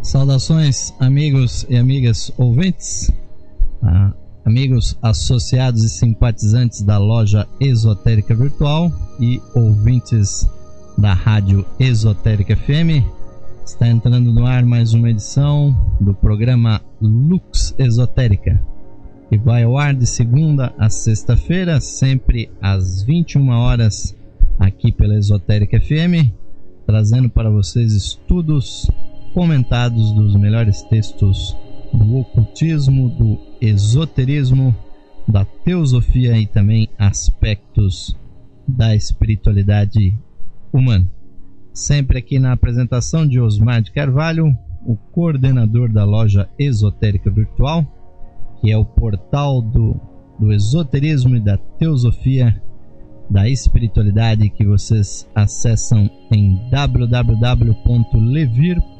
Saudações, amigos e amigas ouvintes, amigos associados e simpatizantes da loja Esotérica Virtual e ouvintes da Rádio Esotérica FM. Está entrando no ar mais uma edição do programa Lux Esotérica, que vai ao ar de segunda a sexta-feira, sempre às 21 horas, aqui pela Esotérica FM, trazendo para vocês estudos comentados dos melhores textos do ocultismo, do esoterismo, da teosofia e também aspectos da espiritualidade humana. Sempre aqui na apresentação de Osmar de Carvalho, o coordenador da loja Esotérica Virtual, que é o portal do esoterismo e da teosofia, da espiritualidade, que vocês acessam em www.levir.com.br,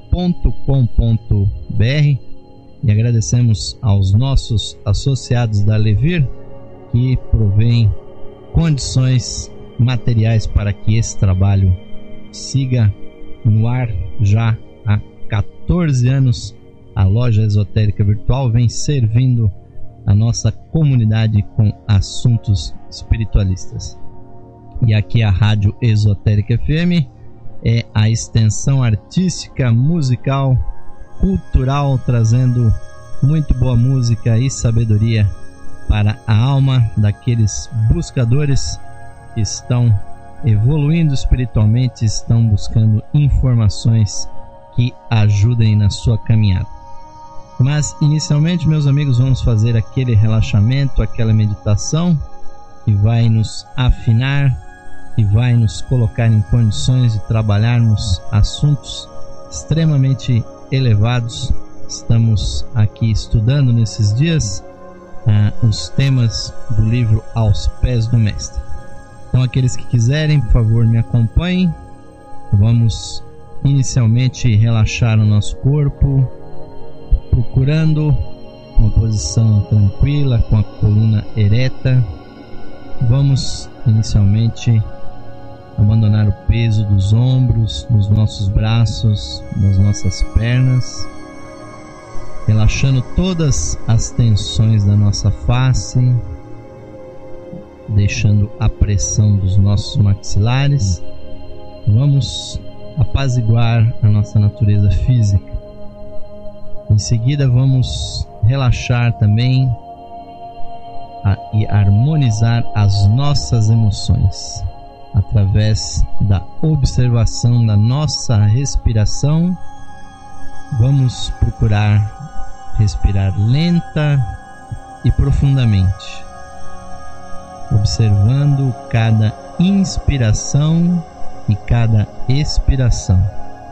e agradecemos aos nossos associados da Levir, que provêm condições materiais para que esse trabalho siga no ar. Já há 14 anos a loja Esotérica Virtual vem servindo a nossa comunidade com assuntos espiritualistas. E aqui a Rádio Esotérica FM é a extensão artística, musical, cultural, trazendo muito boa música e sabedoria para a alma daqueles buscadores que estão evoluindo espiritualmente, estão buscando informações que ajudem na sua caminhada. Mas inicialmente, meus amigos, vamos fazer aquele relaxamento, aquela meditação que vai nos afinar, que vai nos colocar em condições de trabalharmos assuntos extremamente elevados. Estamos aqui estudando nesses dias os temas do livro Aos Pés do Mestre. Então, aqueles que quiserem, por favor, me acompanhem. Vamos inicialmente relaxar o nosso corpo, procurando uma posição tranquila, com a coluna ereta. Vamos inicialmente abandonar o peso dos ombros, dos nossos braços, das nossas pernas, relaxando todas as tensões da nossa face, deixando a pressão dos nossos maxilares. Vamos apaziguar a nossa natureza física. Em seguida, vamos relaxar também e harmonizar as nossas emoções através da observação da nossa respiração. Vamos procurar respirar lenta e profundamente, observando cada inspiração e cada expiração.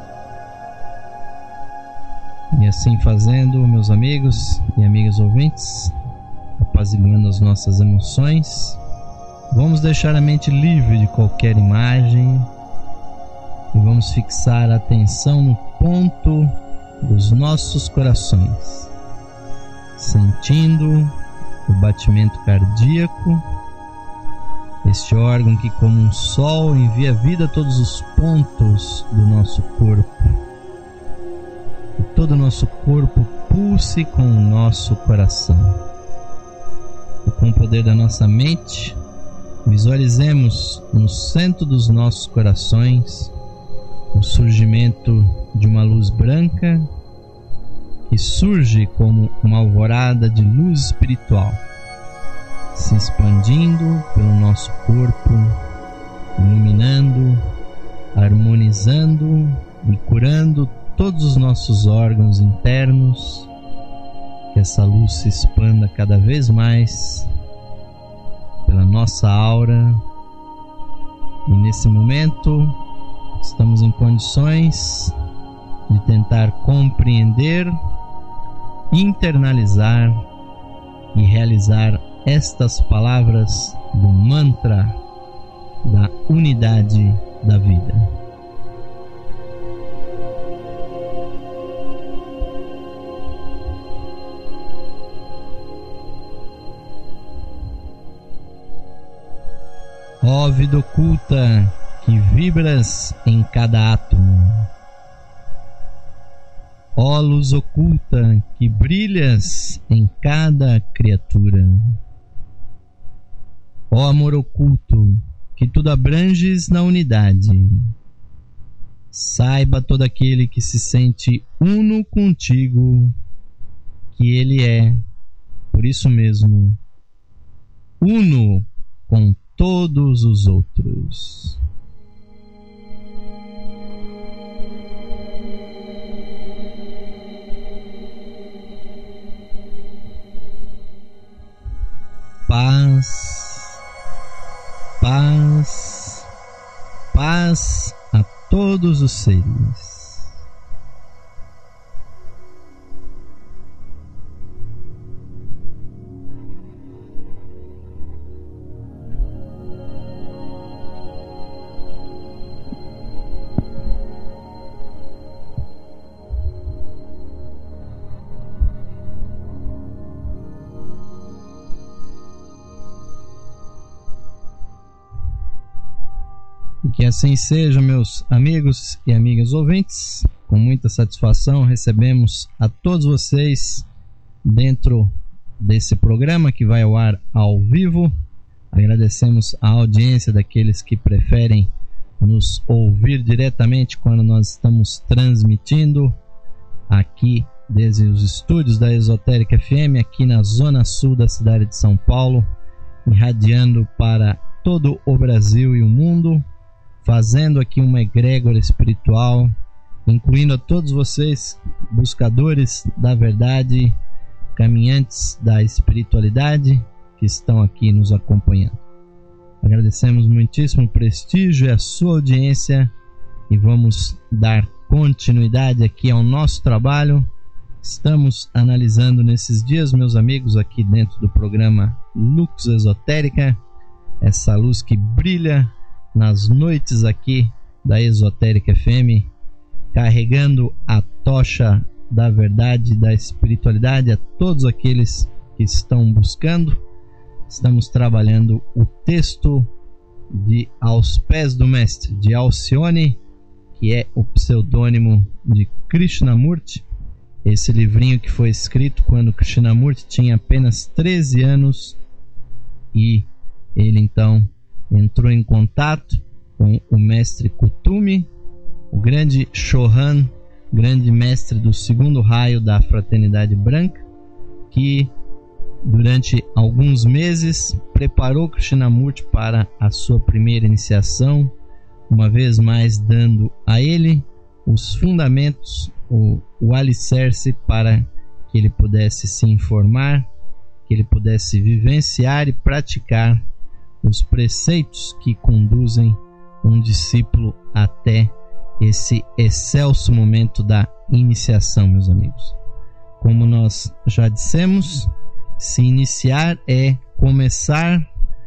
E assim fazendo, meus amigos e amigas ouvintes, apaziguando as nossas emoções, vamos deixar a mente livre de qualquer imagem e vamos fixar a atenção no ponto dos nossos corações, sentindo o batimento cardíaco, este órgão que, como um sol, envia vida a todos os pontos do nosso corpo. E todo o nosso corpo pulse com o nosso coração. E com o poder da nossa mente, visualizemos no centro dos nossos corações o surgimento de uma luz branca que surge como uma alvorada de luz espiritual, se expandindo pelo nosso corpo, iluminando, harmonizando e curando todos os nossos órgãos internos. Que essa luz se expanda cada vez mais pela nossa aura, e nesse momento estamos em condições de tentar compreender, internalizar e realizar estas palavras do mantra da unidade da vida. Ó vida oculta que vibras em cada átomo, Ó luz oculta que brilhas em cada criatura. Ó amor oculto que tudo abranges na unidade. Saiba todo aquele que se sente uno contigo que ele é, por isso mesmo, uno com todos os outros. Paz, paz, paz a todos os seres. Que assim seja, meus amigos e amigas ouvintes. Com muita satisfação recebemos a todos vocês dentro desse programa que vai ao ar ao vivo. Agradecemos a audiência daqueles que preferem nos ouvir diretamente quando nós estamos transmitindo aqui desde os estúdios da Esotérica FM, aqui na zona sul da cidade de São Paulo, irradiando para todo o Brasil e o mundo, fazendo aqui uma egrégora espiritual, incluindo a todos vocês, buscadores da verdade, caminhantes da espiritualidade, que estão aqui nos acompanhando. Agradecemos muitíssimo o prestígio e a sua audiência e vamos dar continuidade aqui ao nosso trabalho. Estamos analisando nesses dias, meus amigos, aqui dentro do programa Lux Esotérica, essa luz que brilha nas noites aqui da Esotérica FM, carregando a tocha da verdade, da espiritualidade a todos aqueles que estão buscando. Estamos trabalhando o texto de Aos Pés do Mestre, de Alcione, que é o pseudônimo de Krishnamurti. Esse livrinho que foi escrito quando Krishnamurti tinha apenas 13 anos e ele então entrou em contato com o mestre Kutumi, o grande Chohan, grande mestre do segundo raio da Fraternidade Branca, que durante alguns meses preparou Krishnamurti para a sua primeira iniciação, uma vez mais dando a ele os fundamentos, o alicerce para que ele pudesse se informar, que ele pudesse vivenciar e praticar os preceitos que conduzem um discípulo até esse excelso momento da iniciação, meus amigos. Como nós já dissemos, se iniciar é começar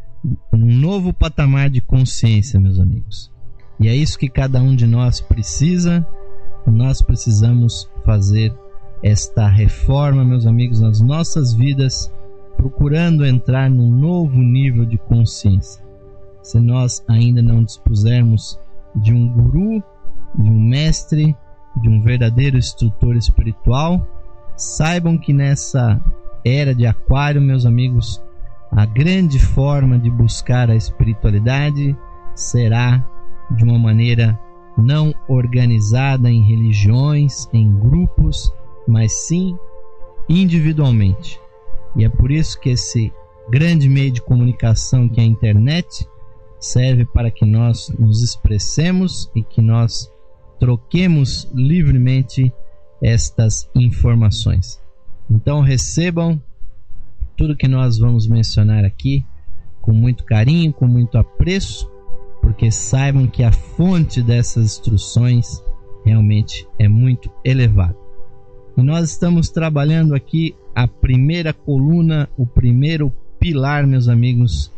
um novo patamar de consciência, meus amigos. E é isso que cada um de nós precisa. Nós precisamos fazer esta reforma, meus amigos, nas nossas vidas, procurando entrar num novo nível de consciência. Se nós ainda não dispusermos de um guru, de um mestre, de um verdadeiro instrutor espiritual, saibam que nessa era de Aquário, meus amigos, a grande forma de buscar a espiritualidade será de uma maneira não organizada em religiões, em grupos, mas sim individualmente. E é por isso que esse grande meio de comunicação que é a internet serve para que nós nos expressemos e que nós troquemos livremente estas informações. Então recebam tudo que nós vamos mencionar aqui com muito carinho, com muito apreço, porque saibam que a fonte dessas instruções realmente é muito elevada. E nós estamos trabalhando aqui a primeira coluna, o primeiro pilar, meus amigos,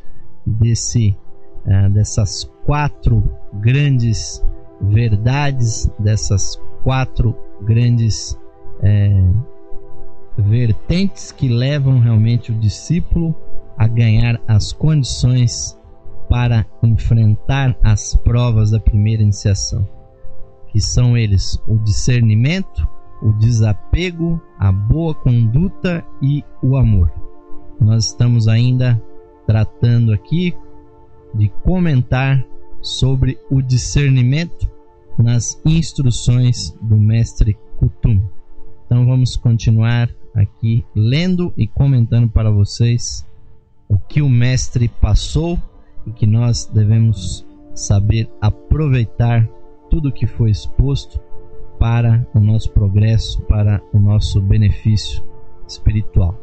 dessas 4 grandes verdades, dessas 4 grandes vertentes que levam realmente o discípulo a ganhar as condições para enfrentar as provas da primeira iniciação, que são eles o discernimento, o desapego, a boa conduta e o amor. Nós estamos ainda tratando aqui de comentar sobre o discernimento nas instruções do mestre Kuthumi. Então vamos continuar aqui lendo e comentando para vocês o que o mestre passou e que nós devemos saber aproveitar tudo o que foi exposto para o nosso progresso, para o nosso benefício espiritual.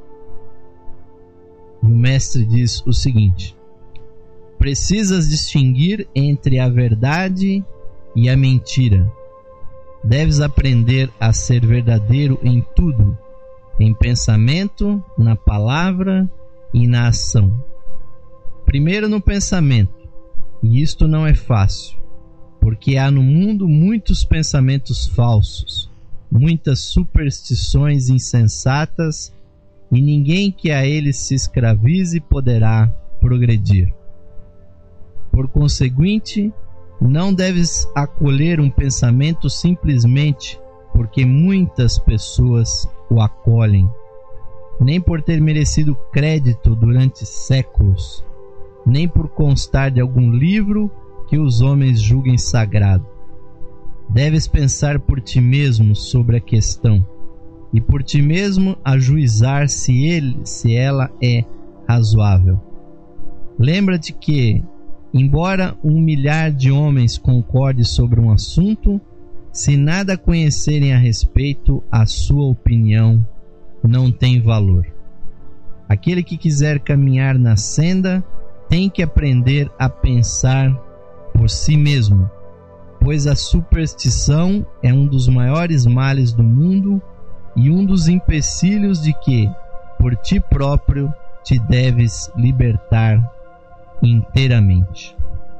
E o mestre diz o seguinte: precisas distinguir entre a verdade e a mentira. Deves aprender a ser verdadeiro em tudo, em pensamento, na palavra e na ação. Primeiro no pensamento, e isto não é fácil, porque há no mundo muitos pensamentos falsos, muitas superstições insensatas, e ninguém que a eles se escravize poderá progredir. Por conseguinte, não deves acolher um pensamento simplesmente porque muitas pessoas o acolhem, nem por ter merecido crédito durante séculos, nem por constar de algum livro que os homens julguem sagrado. Deves pensar por ti mesmo sobre a questão e por ti mesmo ajuizar se ela é razoável. Lembra-te que, embora 1 milhar de homens concorde sobre um assunto, se nada conhecerem a respeito, a sua opinião não tem valor. Aquele que quiser caminhar na senda tem que aprender a pensar por si mesmo, pois a superstição é um dos maiores males do mundo e um dos empecilhos de que, por ti próprio, te deves libertar inteiramente.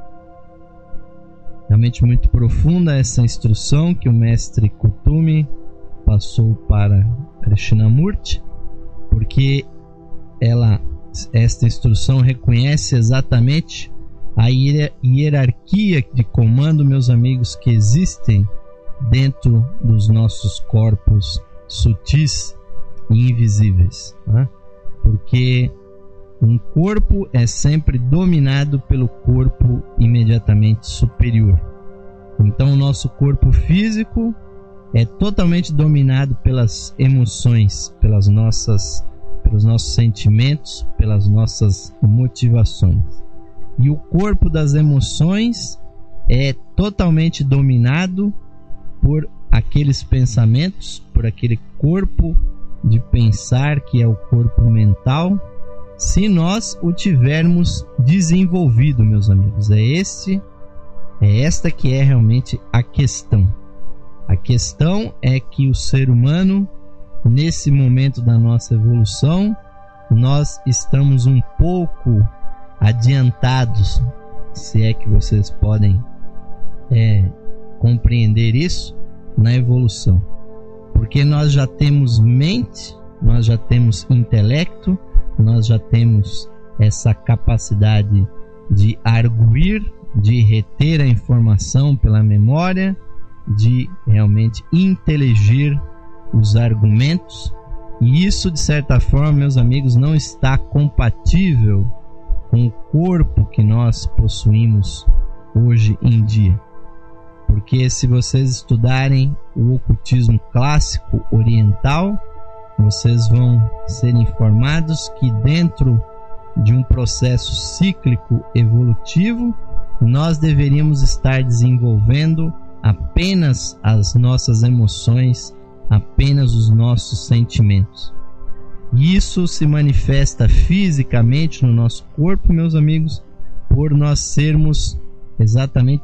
Realmente muito profunda essa instrução que o mestre Kuthumi passou para Krishnamurti, porque esta instrução reconhece exatamente a hierarquia de comando, meus amigos, que existem dentro dos nossos corpos sutis e invisíveis, né? Porque um corpo é sempre dominado pelo corpo imediatamente superior. Então o nosso corpo físico é totalmente dominado pelas emoções, pelos nossos sentimentos, pelas nossas motivações. E o corpo das emoções é totalmente dominado por aqueles pensamentos, por aquele corpo de pensar que é o corpo mental, se nós o tivermos desenvolvido, meus amigos. É esta que é realmente a questão. A questão é que o ser humano, nesse momento da nossa evolução, nós estamos um pouco adiantados, se é que vocês podem compreender isso, na evolução. Porque nós já temos mente, nós já temos intelecto, nós já temos essa capacidade de arguir, de reter a informação pela memória, de realmente inteligir os argumentos. E isso, de certa forma, meus amigos, não está compatível com o corpo que nós possuímos hoje em dia. Porque se vocês estudarem o ocultismo clássico oriental, vocês vão ser informados que dentro de um processo cíclico evolutivo, nós deveríamos estar desenvolvendo apenas as nossas emoções, apenas os nossos sentimentos. E isso se manifesta fisicamente no nosso corpo, meus amigos, por nós sermos exatamente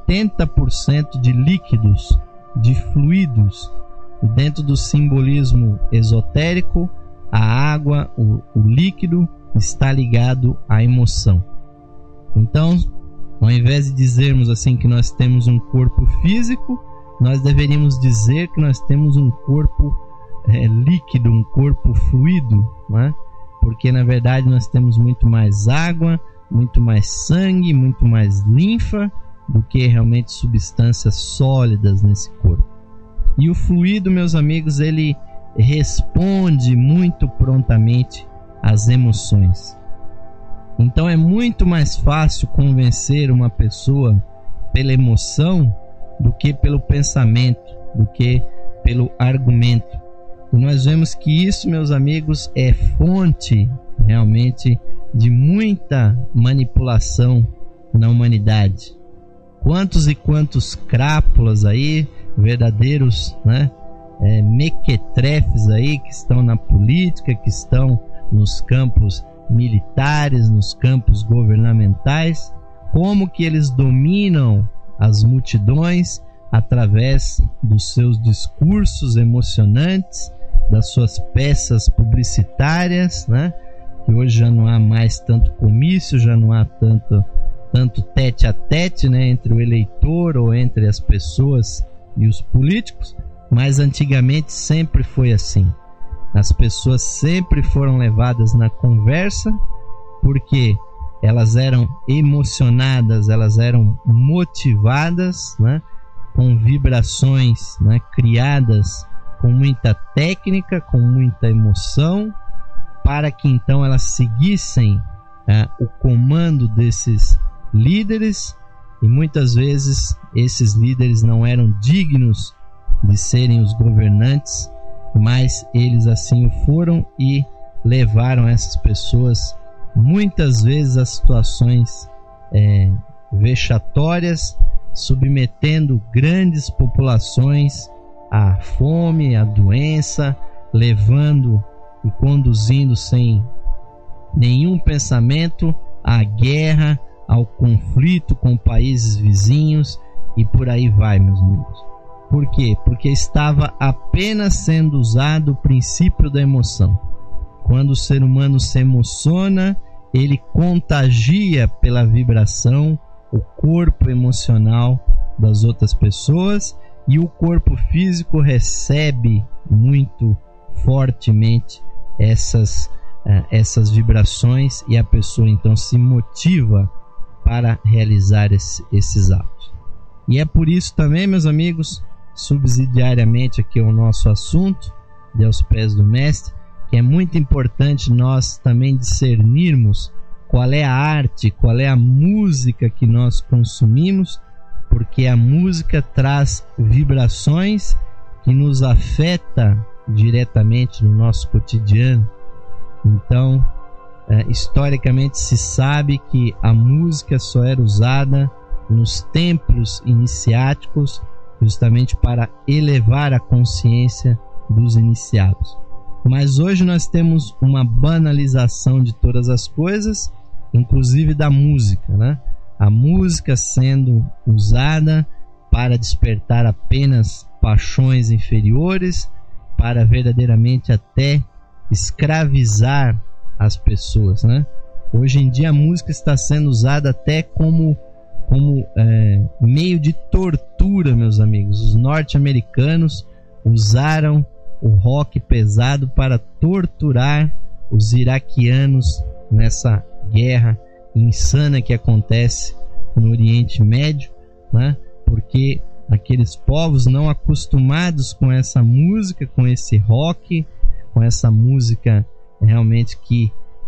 70% de líquidos, de fluidos. E dentro do simbolismo esotérico, a água, o líquido, está ligado à emoção. Então, ao invés de dizermos assim que nós temos um corpo físico, nós deveríamos dizer que nós temos um corpo líquido, um corpo fluido, né? Porque na verdade nós temos muito mais água, muito mais sangue, muito mais linfa do que realmente substâncias sólidas nesse corpo. E o fluido, meus amigos, ele responde muito prontamente às emoções. Então é muito mais fácil convencer uma pessoa pela emoção do que pelo pensamento, do que pelo argumento. E nós vemos que isso, meus amigos, é fonte realmente de muita manipulação na humanidade. Quantos e quantos crápulas aí, verdadeiros, mequetrefes aí, que estão na política, que estão nos campos militares, nos campos governamentais, como que eles dominam as multidões através dos seus discursos emocionantes, das suas peças publicitárias, que hoje já não há mais tanto comício, já não há tanto tete a tete, entre o eleitor ou entre as pessoas e os políticos, mas antigamente sempre foi assim. As pessoas sempre foram levadas na conversa porque elas eram emocionadas, elas eram motivadas, com vibrações, criadas com muita técnica, com muita emoção, para que então elas seguissem o comando desses líderes, e muitas vezes esses líderes não eram dignos de serem os governantes, mas eles assim o foram e levaram essas pessoas muitas vezes a situações vexatórias, submetendo grandes populações à fome, à doença, levando e conduzindo sem nenhum pensamento à guerra, ao conflito com países vizinhos e por aí vai, meus amigos. Por quê? Porque estava apenas sendo usado o princípio da emoção. Quando o ser humano se emociona, ele contagia pela vibração o corpo emocional das outras pessoas, e o corpo físico recebe muito fortemente essas vibrações, e a pessoa então se motiva para realizar esses atos. E é por isso também, meus amigos, subsidiariamente aqui ao nosso assunto de Aos Pés do Mestre, que é muito importante nós também discernirmos qual é a arte, qual é a música que nós consumimos, porque a música traz vibrações que nos afeta diretamente no nosso cotidiano. Então, historicamente se sabe que a música só era usada nos templos iniciáticos, justamente para elevar a consciência dos iniciados. Mas hoje nós temos uma banalização de todas as coisas, inclusive da música, A música sendo usada para despertar apenas paixões inferiores, para verdadeiramente até escravizar as pessoas, Hoje em dia a música está sendo usada até como meio de tortura, meus amigos. Os norte-americanos usaram o rock pesado para torturar os iraquianos nessa guerra insana que acontece no Oriente Médio, porque aqueles povos não acostumados com essa música, com esse rock, com essa música realmente que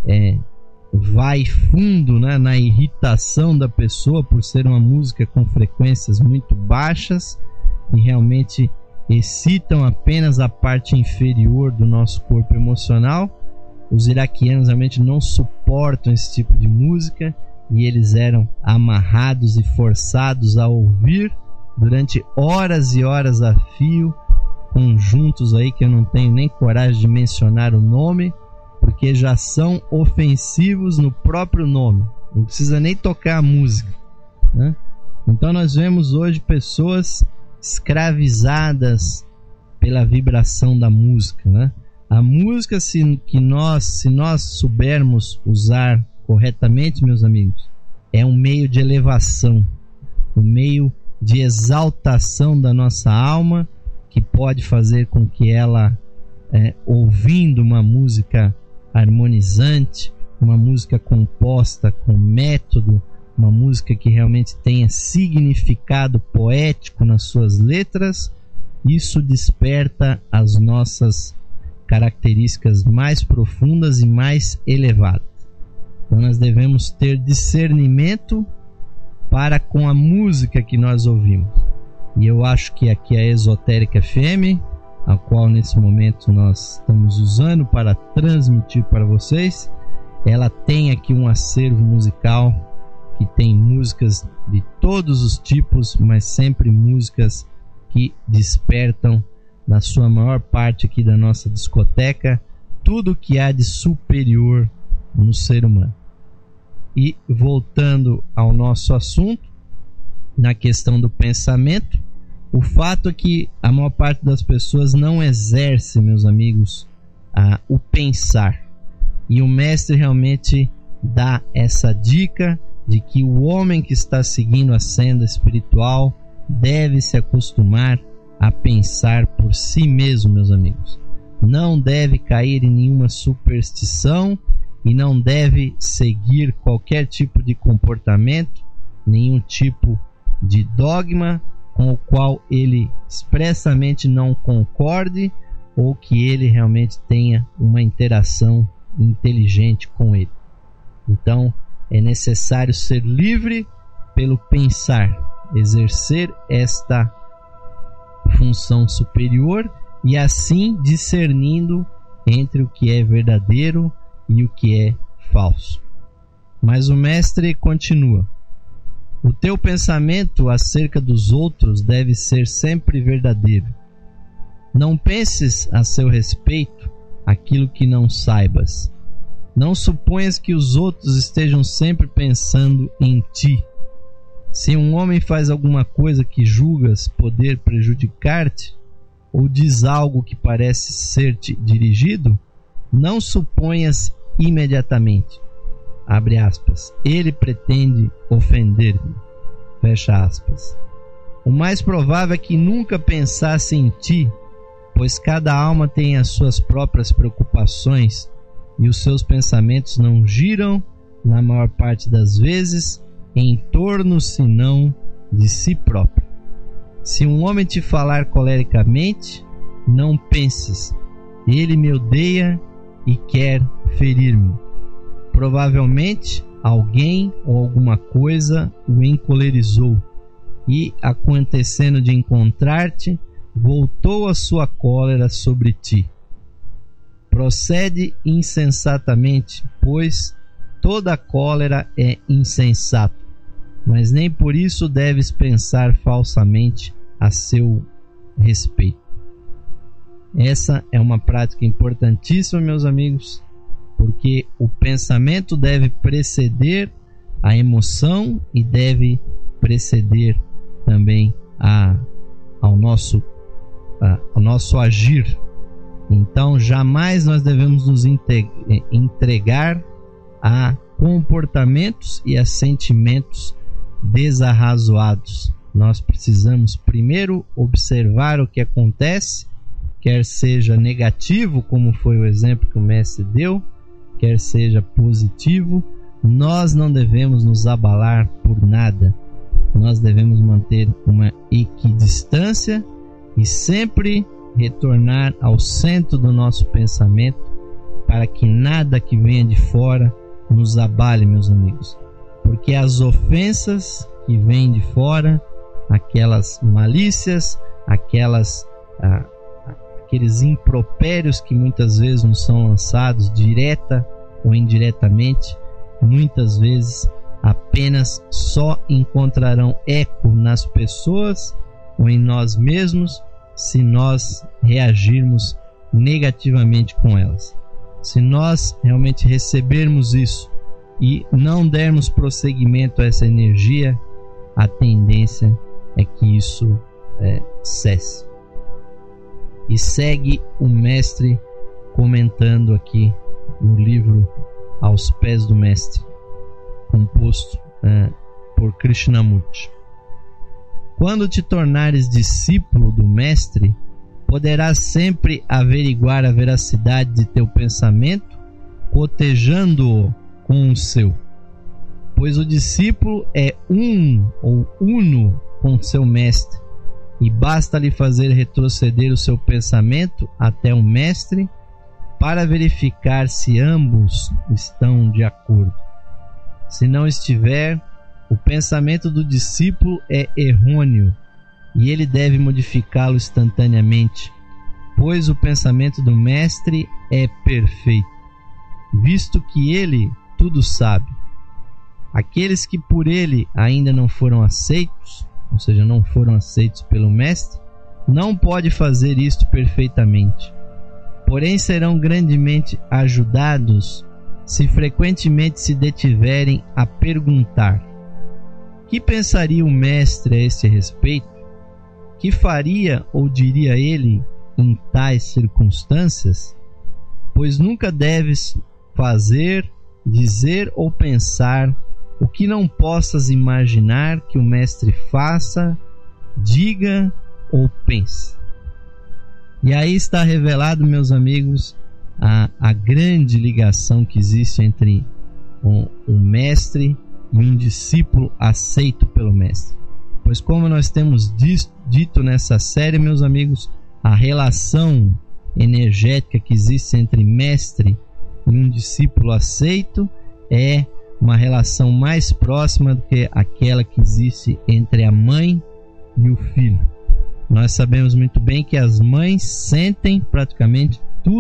vai fundo, na irritação da pessoa, por ser uma música com frequências muito baixas e realmente excitam apenas a parte inferior do nosso corpo emocional. Os iraquianos realmente não suportam esse tipo de música e eles eram amarrados e forçados a ouvir durante horas e horas a fio, conjuntos aí que eu não tenho nem coragem de mencionar o nome, porque já são ofensivos no próprio nome, não precisa nem tocar a música, Então nós vemos hoje pessoas escravizadas pela vibração da música, A música, se nós soubermos usar corretamente, meus amigos, é um meio de elevação, um meio de exaltação da nossa alma, que pode fazer com que ela, ouvindo uma música harmonizante, uma música composta com método, uma música que realmente tenha significado poético nas suas letras, isso desperta as nossas características mais profundas e mais elevadas. Então nós devemos ter discernimento para com a música que nós ouvimos. E eu acho que aqui a Esotérica FM, a qual nesse momento nós estamos usando para transmitir para vocês, ela tem aqui um acervo musical que tem músicas de todos os tipos, mas sempre músicas que despertam, na sua maior parte aqui da nossa discoteca, tudo que há de superior no ser humano. E voltando ao nosso assunto, na questão do pensamento, o fato é que a maior parte das pessoas não exerce, meus amigos, o pensar. E o mestre realmente dá essa dica de que o homem que está seguindo a senda espiritual deve se acostumar a pensar por si mesmo, meus amigos. Não deve cair em nenhuma superstição e não deve seguir qualquer tipo de comportamento, nenhum tipo de dogma com o qual ele expressamente não concorde ou que ele realmente tenha uma interação inteligente com ele. Então, é necessário ser livre pelo pensar, exercer esta função superior e assim discernindo entre o que é verdadeiro e o que é falso. Mas o mestre continua: o teu pensamento acerca dos outros deve ser sempre verdadeiro. Não penses a seu respeito aquilo que não saibas. Não suponhas que os outros estejam sempre pensando em ti. Se um homem faz alguma coisa que julgas poder prejudicar-te, ou diz algo que parece ser-te dirigido, não suponhas imediatamente, abre aspas, ele pretende ofender-me, fecha aspas. O mais provável é que nunca pensasse em ti, pois cada alma tem as suas próprias preocupações e os seus pensamentos não giram, na maior parte das vezes, em torno senão de si próprio. Se um homem te falar colericamente, não penses, ele me odeia e quer ferir-me. Provavelmente alguém ou alguma coisa o encolerizou e, acontecendo de encontrar-te, voltou a sua cólera sobre ti. Procede insensatamente, pois toda cólera é insensata, mas nem por isso deves pensar falsamente a seu respeito. Essa é uma prática importantíssima, meus amigos, porque o pensamento deve preceder a emoção e deve preceder também ao nosso agir. Então, jamais nós devemos nos entregar a comportamentos e a sentimentos desarrazoados. Nós precisamos primeiro observar o que acontece, quer seja negativo, como foi o exemplo que o mestre deu, quer seja positivo. Nós não devemos nos abalar por nada. Nós devemos manter uma equidistância e sempre retornar ao centro do nosso pensamento para que nada que venha de fora nos abale, meus amigos. Porque as ofensas que vêm de fora, aquelas malícias, aqueles impropérios que muitas vezes nos são lançados direta ou indiretamente, muitas vezes apenas só encontrarão eco nas pessoas ou em nós mesmos se nós reagirmos negativamente com elas. Se nós realmente recebermos isso e não dermos prosseguimento a essa energia, a tendência é que isso cesse. E segue o mestre comentando aqui no livro Aos Pés do Mestre, composto por Krishnamurti. Quando te tornares discípulo do mestre, poderás sempre averiguar a veracidade de teu pensamento, cotejando-o com o seu. Pois o discípulo é um ou uno com seu mestre, e basta-lhe fazer retroceder o seu pensamento até o mestre para verificar se ambos estão de acordo. Se não estiver, o pensamento do discípulo é errôneo e ele deve modificá-lo instantaneamente, pois o pensamento do mestre é perfeito, visto que ele tudo sabe. Aqueles que por ele ainda não foram aceitos, ou seja, não foram aceitos pelo mestre, não pode fazer isto perfeitamente. Porém, serão grandemente ajudados se frequentemente se detiverem a perguntar: que pensaria o mestre a esse respeito? Que faria ou diria ele em tais circunstâncias? Pois nunca deves fazer, dizer ou pensar o que não possas imaginar que o mestre faça, diga ou pense. E aí está revelado, meus amigos, a grande ligação que existe entre um mestre e um discípulo aceito pelo mestre. Pois como nós temos dito nessa série, meus amigos, a relação energética que existe entre mestre e um discípulo aceito é uma relação mais próxima do que aquela que existe entre a mãe e o filho. Nós sabemos muito bem que as mães sentem praticamente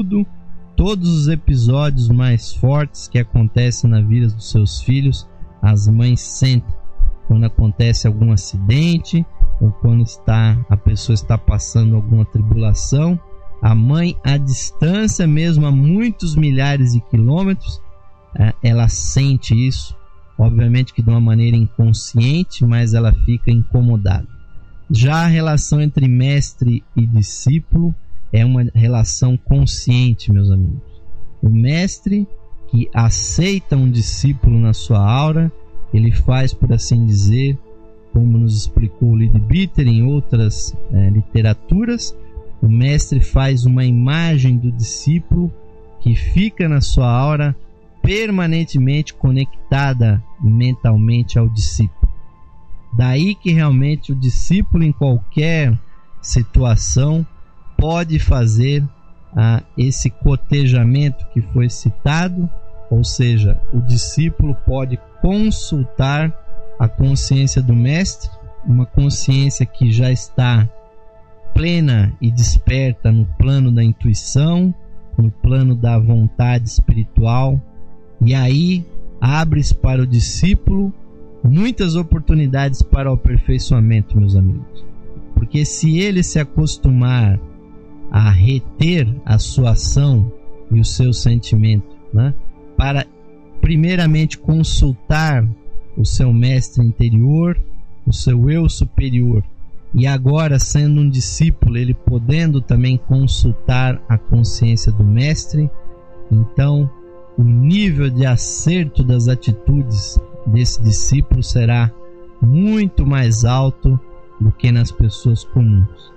todos os episódios mais fortes que acontecem na vida dos seus filhos. As mães sentem quando acontece algum acidente ou quando a pessoa está passando alguma tribulação. A mãe, à distância, mesmo a muitos milhares de quilômetros, ela sente isso, obviamente que de uma maneira inconsciente, mas ela fica incomodada. Já a relação entre mestre e discípulo é uma relação consciente, meus amigos. O mestre que aceita um discípulo na sua aura, ele faz, por assim dizer, como nos explicou Leadbeater em outras literaturas, o mestre faz uma imagem do discípulo que fica na sua aura permanentemente conectada mentalmente ao discípulo. Daí que realmente o discípulo, em qualquer situação, pode fazer esse cotejamento que foi citado, ou seja, o discípulo pode consultar a consciência do mestre, uma consciência que já está plena e desperta no plano da intuição, no plano da vontade espiritual, e aí abre-se para o discípulo muitas oportunidades para o aperfeiçoamento, meus amigos. Porque se ele se acostumar a reter a sua ação e o seu sentimento, para primeiramente consultar o seu mestre interior, o seu eu superior, e agora, sendo um discípulo, ele podendo também consultar a consciência do mestre, então o nível de acerto das atitudes desse discípulo será muito mais alto do que nas pessoas comuns.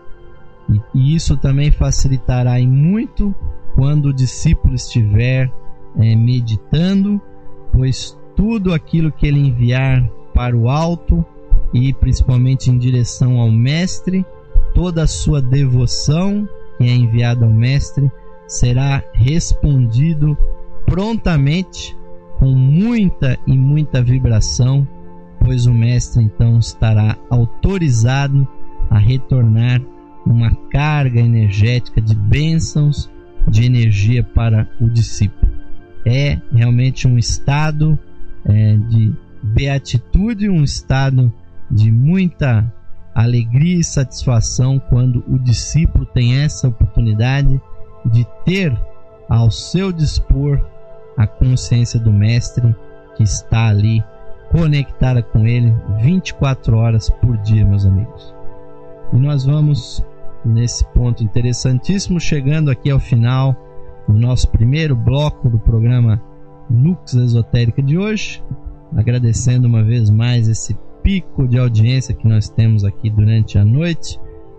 E isso também facilitará em muito quando o discípulo estiver meditando, pois tudo aquilo que ele enviar para o alto e principalmente em direção ao mestre, toda a sua devoção que é enviada ao mestre será respondido prontamente, com muita e muita vibração, pois o mestre então estará autorizado a retornar uma carga energética de bênçãos, de energia para o discípulo. É realmente um estado de beatitude, um estado de muita alegria e satisfação quando o discípulo tem essa oportunidade de ter ao seu dispor a consciência do mestre que está ali conectada com ele 24 horas por dia, meus amigos. E nós vamos nesse ponto interessantíssimo, chegando aqui ao final do nosso primeiro bloco do programa Lux Esotérica de hoje, agradecendo uma vez mais esse pico de audiência que nós temos aqui durante a noite,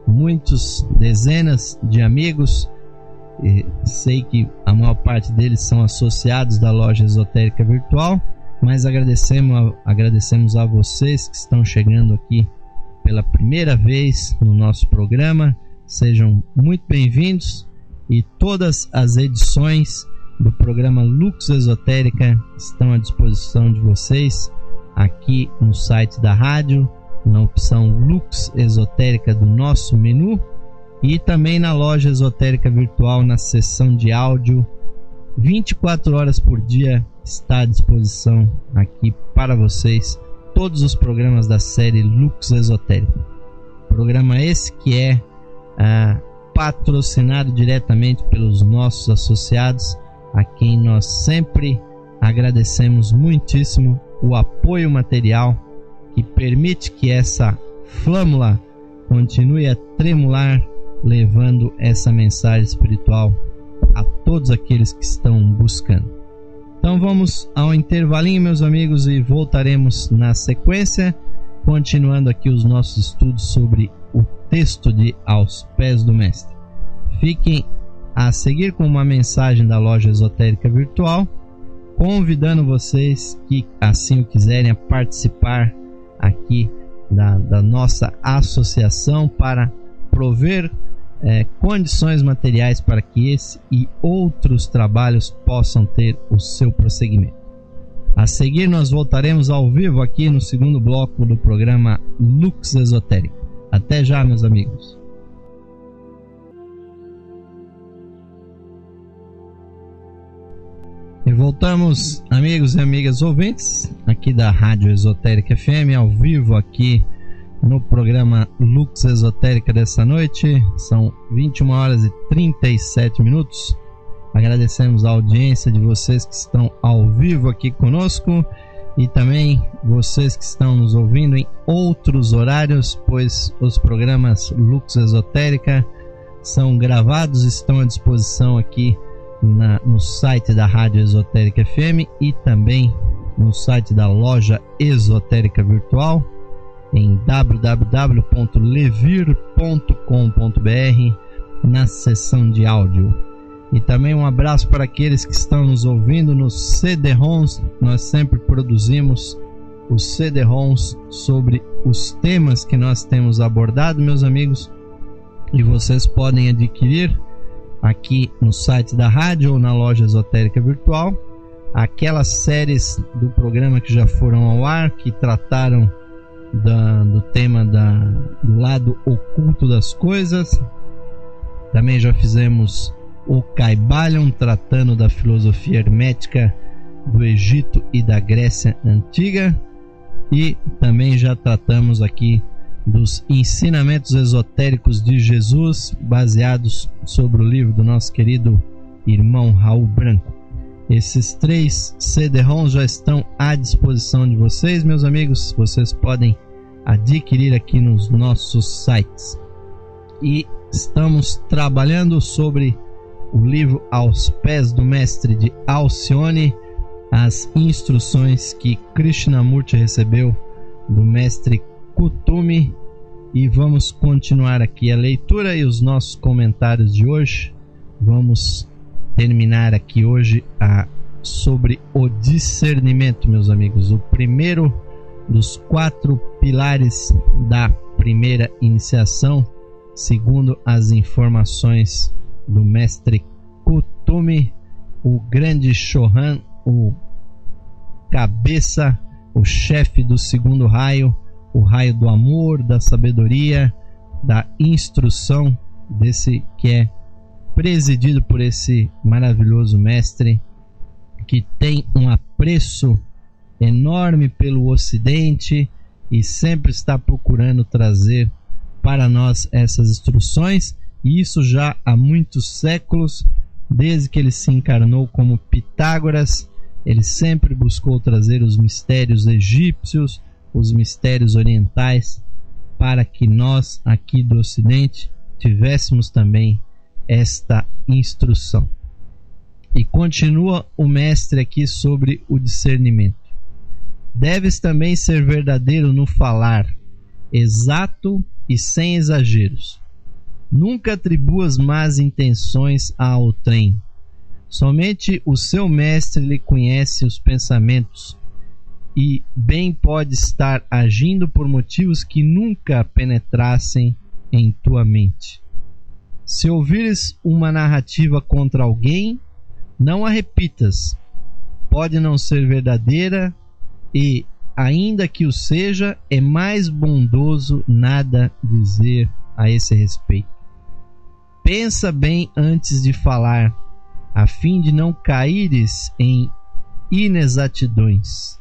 dezenas de amigos. Sei que a maior parte deles são associados da Loja Esotérica Virtual, mas agradecemos a vocês que estão chegando aqui pela primeira vez no nosso programa, sejam muito bem-vindos, e todas as edições do programa Lux Esotérica estão à disposição de vocês aqui no site da rádio, na opção Lux Esotérica do nosso menu, e também na loja esotérica virtual, na seção de áudio. 24 horas por dia está à disposição aqui para vocês todos os programas da série Lux Esotérica. Programa esse que é patrocinado diretamente pelos nossos associados, a quem nós sempre agradecemos muitíssimo o apoio material que permite que essa flâmula continue a tremular, levando essa mensagem espiritual a todos aqueles que estão buscando. Então vamos ao intervalinho, meus amigos, e voltaremos na sequência, continuando aqui os nossos estudos sobre o texto de Aos Pés do Mestre. Fiquem a seguir com uma mensagem da loja esotérica virtual, convidando vocês que assim o quiserem a participar aqui da nossa associação para prover condições materiais para que esse e outros trabalhos possam ter o seu prosseguimento. A seguir nós voltaremos ao vivo aqui no segundo bloco do programa Lux Esotérica. Até já, meus amigos. E voltamos, amigos e amigas ouvintes, aqui da Rádio Esotérica FM, ao vivo aqui no programa Lux Esotérica dessa noite. São 21 horas e 37 minutos. Agradecemos a audiência de vocês que estão ao vivo aqui conosco e também vocês que estão nos ouvindo em outros horários, pois os programas Lux Esotérica são gravados e estão à disposição aqui no site da Rádio Esotérica FM e também no site da loja Esotérica Virtual, em www.levir.com.br, na seção de áudio. E também um abraço para aqueles que estão nos ouvindo nos CD-ROMs. Nós sempre produzimos os CD-ROMs sobre os temas que nós temos abordado, meus amigos, e vocês podem adquirir aqui no site da rádio ou na loja Esotérica Virtual aquelas séries do programa que já foram ao ar, que trataram do tema do lado oculto das coisas. Também já fizemos o Kybalion, tratando da filosofia hermética do Egito e da Grécia Antiga, e também já tratamos aqui dos ensinamentos esotéricos de Jesus, baseados sobre o livro do nosso querido irmão Raul Branco. Esses 3 CD-ROMs já estão à disposição de vocês, meus amigos. Vocês podem adquirir aqui nos nossos sites. E estamos trabalhando sobre o livro Aos Pés do Mestre, de Alcione, as instruções que Krishnamurti recebeu do mestre Kutumi, e vamos continuar aqui a leitura e os nossos comentários de hoje. Vamos terminar aqui hoje sobre o discernimento, meus amigos, o primeiro dos 4 pilares da primeira iniciação, segundo as informações do mestre Kutumi, o grande Chohan, o cabeça, o chefe do segundo raio, o raio do amor, da sabedoria, da instrução, desse que é presidido por esse maravilhoso mestre, que tem um apreço enorme pelo Ocidente e sempre está procurando trazer para nós essas instruções, e isso já há muitos séculos, desde que ele se encarnou como Pitágoras. Ele sempre buscou trazer os mistérios egípcios, os mistérios orientais, para que nós aqui do Ocidente tivéssemos também esta instrução. E continua o mestre aqui sobre o discernimento. Deves também ser verdadeiro no falar, exato e sem exageros. Nunca atribuas más intenções a outrem. Somente o seu mestre lhe conhece os pensamentos, e bem pode estar agindo por motivos que nunca penetrassem em tua mente. Se ouvires uma narrativa contra alguém, não a repitas. Pode não ser verdadeira e, ainda que o seja, é mais bondoso nada dizer a esse respeito. Pensa bem antes de falar, a fim de não caíres em inexatidões.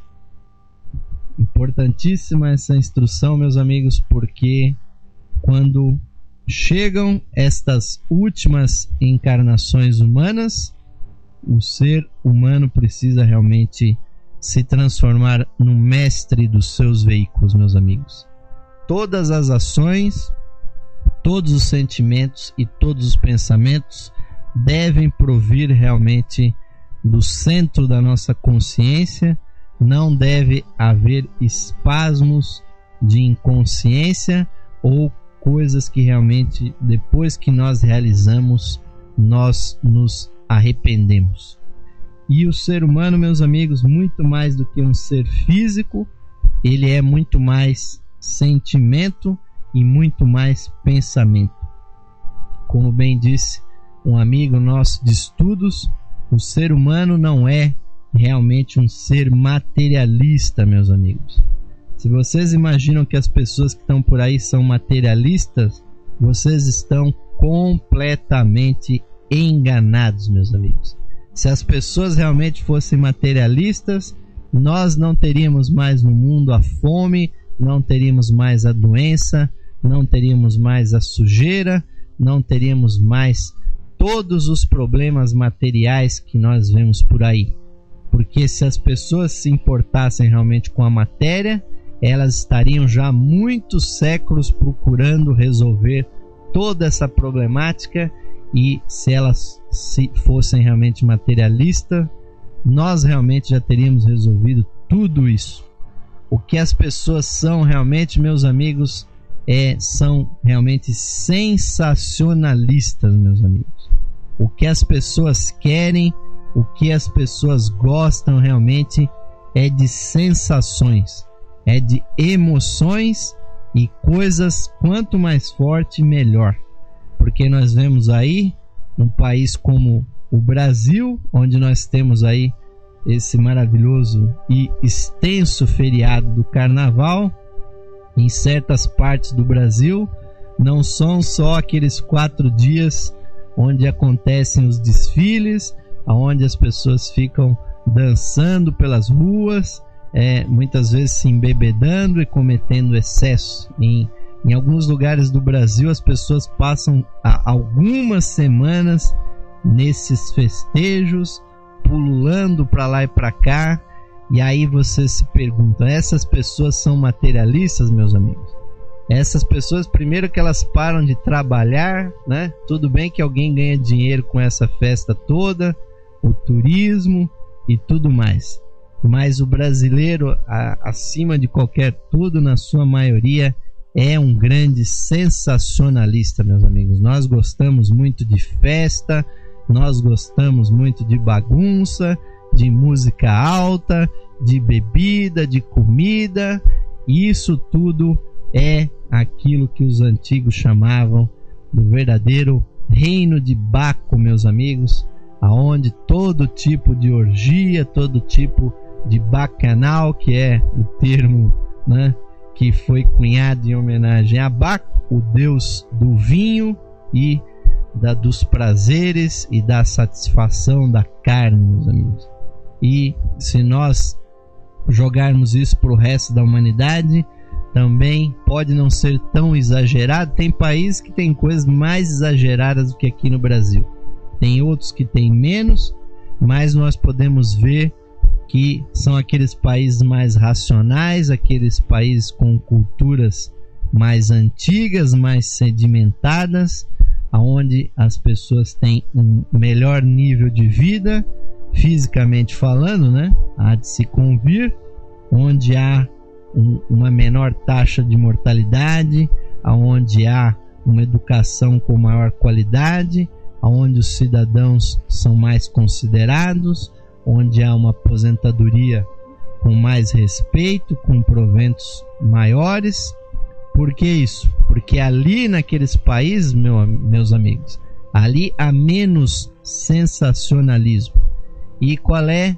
Importantíssima essa instrução, meus amigos, porque quando chegam estas últimas encarnações humanas, o ser humano precisa realmente se transformar no mestre dos seus veículos, meus amigos. Todas as ações, todos os sentimentos e todos os pensamentos devem provir realmente do centro da nossa consciência. Não deve haver espasmos de inconsciência ou coisas que realmente, depois que nós realizamos, nós nos arrependemos. E o ser humano, meus amigos, muito mais do que um ser físico, ele é muito mais sentimento e muito mais pensamento. Como bem disse um amigo nosso de estudos, o ser humano não é realmente um ser materialista, meus amigos. Se vocês imaginam que as pessoas que estão por aí são materialistas, vocês estão completamente enganados, meus amigos. Se as pessoas realmente fossem materialistas, nós não teríamos mais no mundo a fome, não teríamos mais a doença, não teríamos mais a sujeira, não teríamos mais todos os problemas materiais que nós vemos por aí. Porque se as pessoas se importassem realmente com a matéria, elas estariam já há muitos séculos procurando resolver toda essa problemática, e se elas fossem realmente materialistas, nós realmente já teríamos resolvido tudo isso. O que as pessoas são realmente, meus amigos, são realmente sensacionalistas, meus amigos. O que as pessoas querem, o que as pessoas gostam realmente é de sensações, é de emoções e coisas quanto mais forte, melhor. Porque nós vemos aí um país como o Brasil, onde nós temos aí esse maravilhoso e extenso feriado do Carnaval. Em certas partes do Brasil, não são só aqueles 4 dias onde acontecem os desfiles, onde as pessoas ficam dançando pelas ruas, muitas vezes se embebedando e cometendo excesso. Em alguns lugares do Brasil, as pessoas passam algumas semanas nesses festejos, pululando para lá e para cá. E aí você se pergunta, essas pessoas são materialistas, meus amigos? Essas pessoas, primeiro que elas param de trabalhar, né? Tudo bem que alguém ganha dinheiro com essa festa toda, o turismo e tudo mais. Mas o brasileiro, acima de qualquer tudo, na sua maioria, é um grande sensacionalista, meus amigos. Nós gostamos muito de festa, nós gostamos muito de bagunça, de música alta, de bebida, de comida. E isso tudo é aquilo que os antigos chamavam do verdadeiro reino de Baco, meus amigos, aonde todo tipo de orgia, todo tipo de bacanal, que é o termo, né, que foi cunhado em homenagem a Baco, o deus do vinho e dos prazeres e da satisfação da carne, meus amigos. E se nós jogarmos isso para o resto da humanidade, também pode não ser tão exagerado. Tem países que tem coisas mais exageradas do que aqui no Brasil, tem outros que tem menos, mas nós podemos ver que são aqueles países mais racionais, aqueles países com culturas mais antigas, mais sedimentadas, onde as pessoas têm um melhor nível de vida, fisicamente falando, né? Há de se convir, onde há uma menor taxa de mortalidade, onde há uma educação com maior qualidade, onde os cidadãos são mais considerados, onde há uma aposentadoria com com mais respeito, com proventos maiores. Por que isso? Porque ali naqueles países, meus amigos, ali há menos sensacionalismo. E qual é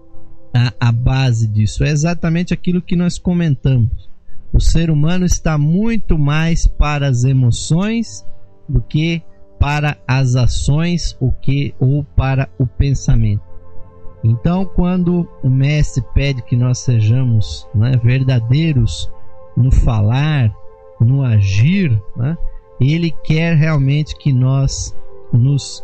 a base disso? É exatamente aquilo que nós comentamos. O ser humano está muito mais para as emoções do que para as ações ou para o pensamento. Então, quando o mestre pede que nós sejamos, verdadeiros no falar, no agir, ele quer realmente que nós nos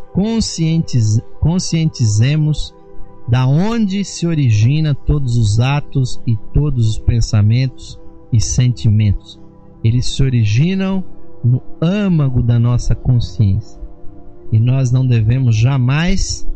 conscientizemos da onde se origina todos os atos e todos os pensamentos e sentimentos. Eles se originam no âmago da nossa consciência, e nós não devemos jamais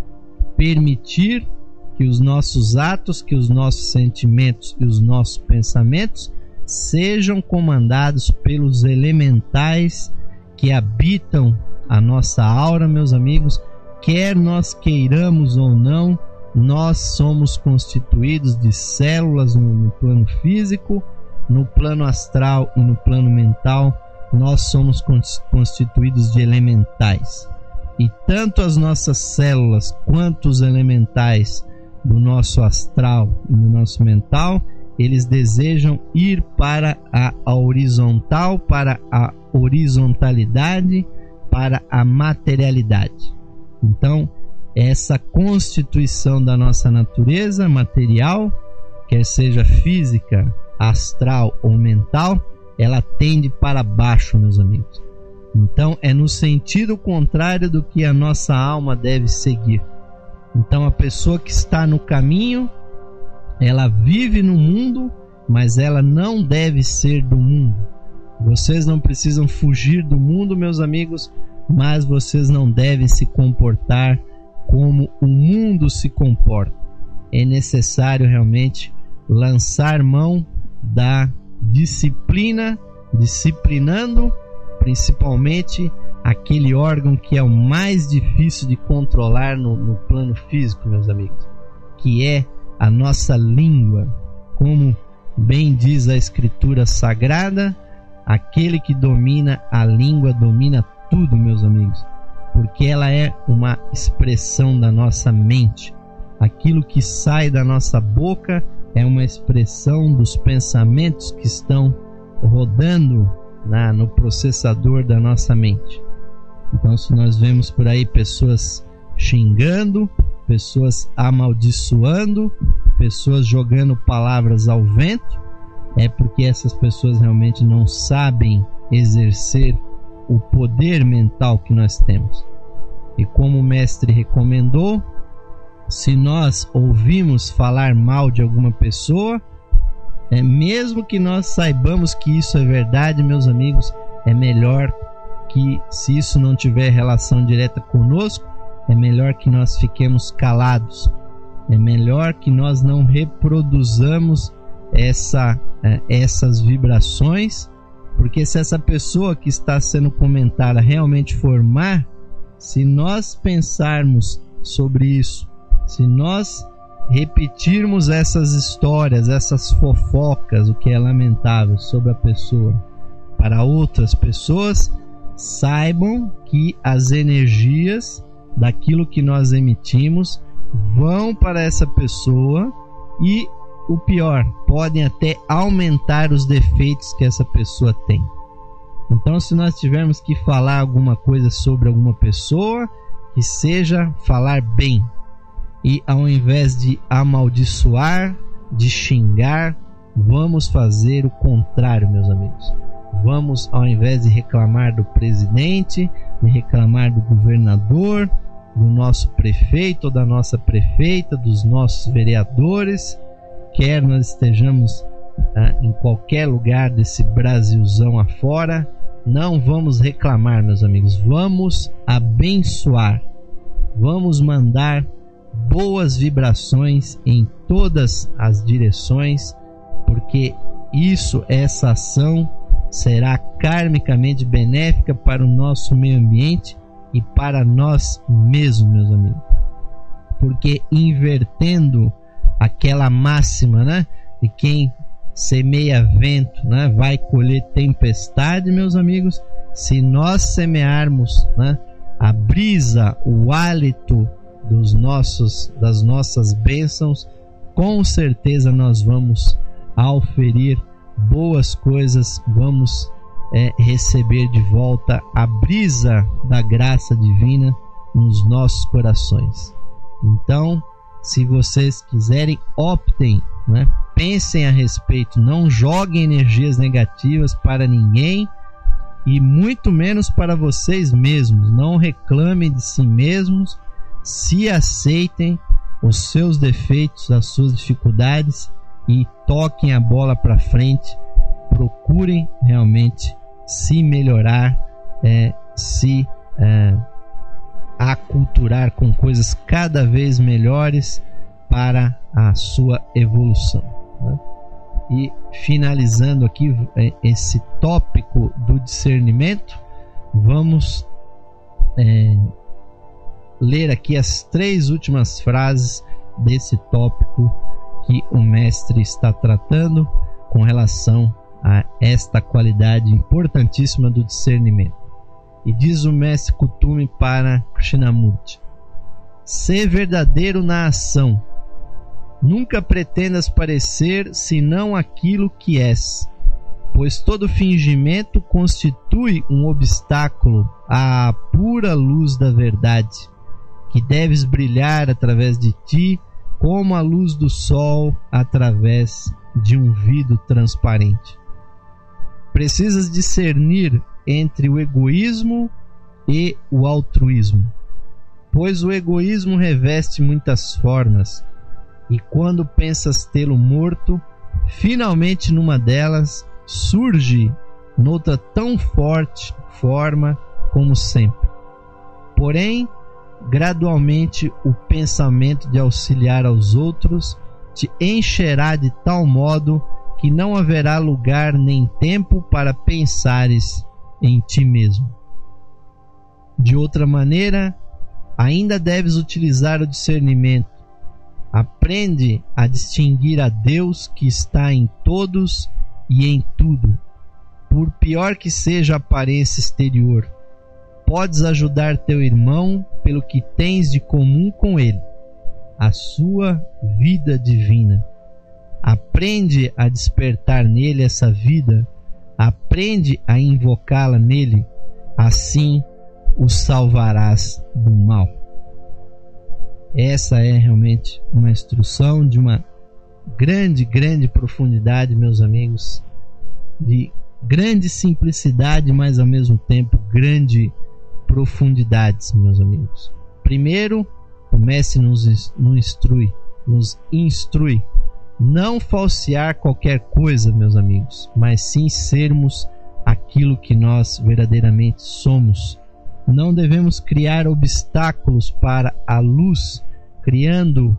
permitir que os nossos atos, que os nossos sentimentos e os nossos pensamentos sejam comandados pelos elementais que habitam a nossa aura, meus amigos. Quer nós queiramos ou não, nós somos constituídos de células no plano físico, no plano astral e no plano mental. Nós somos constituídos de elementais. E tanto as nossas células quanto os elementais do nosso astral e do nosso mental, eles desejam ir para a horizontal, para a horizontalidade, para a materialidade. Então, essa constituição da nossa natureza material, quer seja física, astral ou mental, ela tende para baixo, meus amigos. Então, é no sentido contrário do que a nossa alma deve seguir. Então, a pessoa que está no caminho, ela vive no mundo, mas ela não deve ser do mundo. Vocês não precisam fugir do mundo, meus amigos, mas vocês não devem se comportar como o mundo se comporta. É necessário realmente lançar mão da disciplina, disciplinando principalmente aquele órgão que é o mais difícil de controlar no plano físico, meus amigos, que é a nossa língua. Como bem diz a Escritura Sagrada, aquele que domina a língua domina tudo, meus amigos, porque ela é uma expressão da nossa mente. Aquilo que sai da nossa boca é uma expressão dos pensamentos que estão rodando no processador da nossa mente. Então, se nós vemos por aí pessoas xingando, pessoas amaldiçoando, pessoas jogando palavras ao vento, é porque essas pessoas realmente não sabem exercer o poder mental que nós temos. E como o mestre recomendou, se nós ouvimos falar mal de alguma pessoa, mesmo que nós saibamos que isso é verdade, meus amigos, é melhor que, se isso não tiver relação direta conosco, é melhor que nós fiquemos calados. É melhor que nós não reproduzamos essas vibrações, porque se essa pessoa que está sendo comentada realmente for má, se nós pensarmos sobre isso, se nós repetirmos essas histórias, essas fofocas, o que é lamentável, sobre a pessoa para outras pessoas, saibam que as energias daquilo que nós emitimos vão para essa pessoa e, o pior, podem até aumentar os defeitos que essa pessoa tem. Então, se nós tivermos que falar alguma coisa sobre alguma pessoa, que seja falar bem. E ao invés de amaldiçoar, de xingar, vamos fazer o contrário, meus amigos. Vamos, ao invés de reclamar do presidente, de reclamar do governador, do nosso prefeito ou da nossa prefeita, dos nossos vereadores, quer nós estejamos em qualquer lugar desse Brasilzão afora, não vamos reclamar, meus amigos. Vamos abençoar, vamos mandar boas vibrações em todas as direções, porque essa ação será karmicamente benéfica para o nosso meio ambiente e para nós mesmos, meus amigos. Porque invertendo aquela máxima, né? De quem semeia vento, né, vai colher tempestade, meus amigos. Se nós semearmos, né, a brisa, o hálito das nossas bênçãos, com certeza nós vamos auferir boas coisas, vamos receber de volta a brisa da graça divina nos nossos corações. Então, se vocês quiserem, optem, né? Pensem a respeito, não joguem energias negativas para ninguém e muito menos para vocês mesmos. Não reclamem de si mesmos, se aceitem os seus defeitos, as suas dificuldades e toquem a bola para frente. Procurem realmente se melhorar, se aculturar com coisas cada vez melhores para a sua evolução, né? E finalizando aqui esse tópico do discernimento, vamos ler aqui as 3 últimas frases desse tópico que o mestre está tratando com relação a esta qualidade importantíssima do discernimento. E diz o mestre Kuthumi para Krishnamurti: ser verdadeiro na ação. Nunca pretendas parecer senão aquilo que és, pois todo fingimento constitui um obstáculo à pura luz da verdade, que deves brilhar através de ti como a luz do sol através de um vidro transparente. Precisas discernir entre o egoísmo e o altruísmo, pois o egoísmo reveste muitas formas, e quando pensas tê-lo morto, finalmente numa delas surge noutra tão forte forma como sempre. Porém, gradualmente o pensamento de auxiliar aos outros te encherá de tal modo que não haverá lugar nem tempo para pensares em ti mesmo. De outra maneira, ainda deves utilizar o discernimento. Aprende a distinguir a Deus que está em todos e em tudo. Por pior que seja a aparência exterior, podes ajudar teu irmão pelo que tens de comum com ele, a sua vida divina. Aprende a despertar nele essa vida, aprende a invocá-la nele, assim o salvarás do mal. Essa é realmente uma instrução de uma grande profundidade, meus amigos, de grande simplicidade, mas ao mesmo tempo grande profundidades, meus amigos. Primeiro, o mestre nos instrui não falsear qualquer coisa, meus amigos, mas sim sermos aquilo que nós verdadeiramente somos. Não devemos criar obstáculos para a luz, criando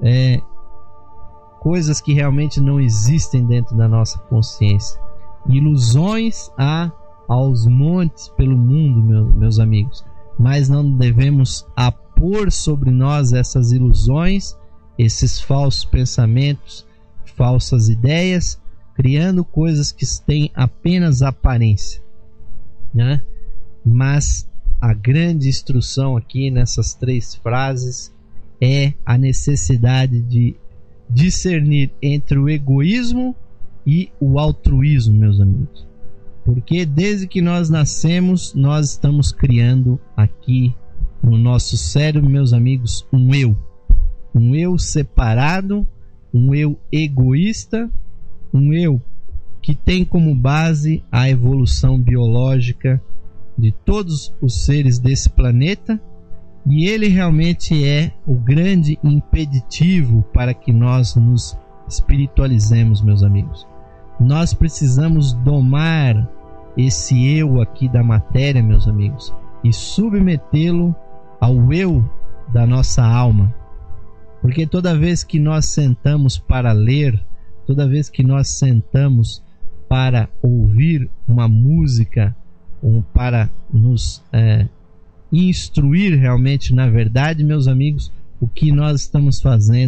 coisas que realmente não existem dentro da nossa consciência. Ilusões há aos montes pelo mundo, meus amigos, mas não devemos apor sobre nós essas ilusões, esses falsos pensamentos, falsas ideias, criando coisas que têm apenas aparência, né? Mas a grande instrução aqui nessas 3 frases é a necessidade de discernir entre o egoísmo e o altruísmo, meus amigos. Porque desde que nós nascemos, nós estamos criando aqui no nosso cérebro, meus amigos, um eu separado, um eu egoísta, um eu que tem como base a evolução biológica de todos os seres desse planeta, e ele realmente é o grande impeditivo para que nós nos espiritualizemos, meus amigos. Nós precisamos domar esse eu aqui da matéria, meus amigos, e submetê-lo ao eu da nossa alma. Porque toda vez que nós sentamos para ler, toda vez que nós sentamos para ouvir uma música, para nos instruir realmente na verdade, meus amigos, o que nós estamos fazendo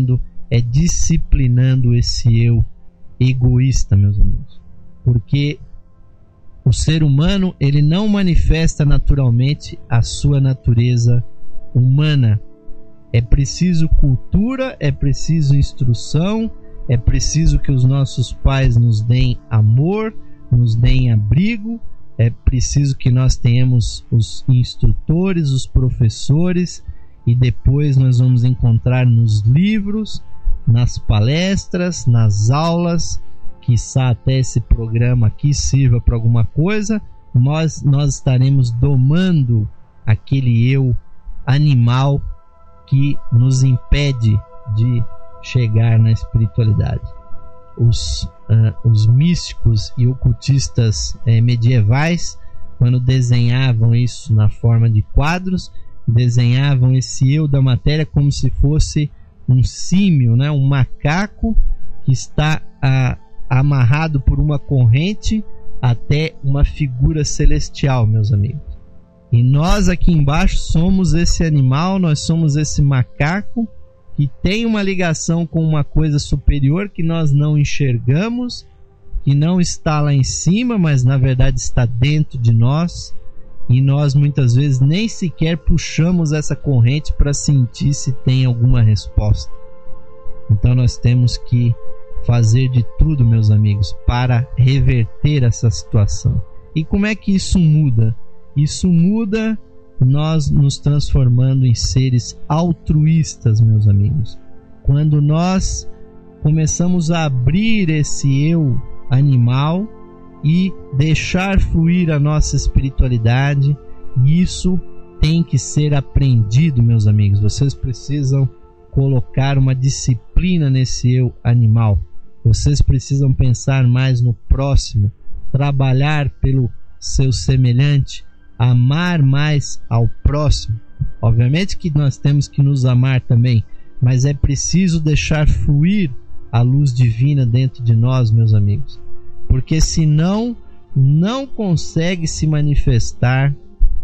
é disciplinando esse eu egoísta, meus amigos. Porque o ser humano, ele não manifesta naturalmente a sua natureza humana. É preciso cultura, é preciso instrução, é preciso que os nossos pais nos deem amor, nos deem abrigo, é preciso que nós tenhamos os instrutores, os professores, e depois nós vamos encontrar nos livros, nas palestras, nas aulas, quiçá até esse programa aqui sirva para alguma coisa, nós estaremos domando aquele eu animal que nos impede de chegar na espiritualidade. Os místicos e ocultistas medievais, quando desenhavam isso na forma de quadros, desenhavam esse eu da matéria como se fosse um símio, né? Um macaco que está amarrado por uma corrente até uma figura celestial, meus amigos. E nós aqui embaixo somos esse animal, nós somos esse macaco que tem uma ligação com uma coisa superior que nós não enxergamos, que não está lá em cima, mas na verdade está dentro de nós, e nós muitas vezes nem sequer puxamos essa corrente para sentir se tem alguma resposta. Então nós temos que fazer de tudo, meus amigos, para reverter essa situação. E como é que isso muda? Isso muda nós nos transformando em seres altruístas, meus amigos. Quando nós começamos a abrir esse eu animal e deixar fluir a nossa espiritualidade, isso tem que ser aprendido, meus amigos. Vocês precisam colocar uma disciplina nesse eu animal. Vocês precisam pensar mais no próximo, trabalhar pelo seu semelhante, amar mais ao próximo. Obviamente que nós temos que nos amar também, mas é preciso deixar fluir a luz divina dentro de nós, meus amigos, porque senão não consegue se manifestar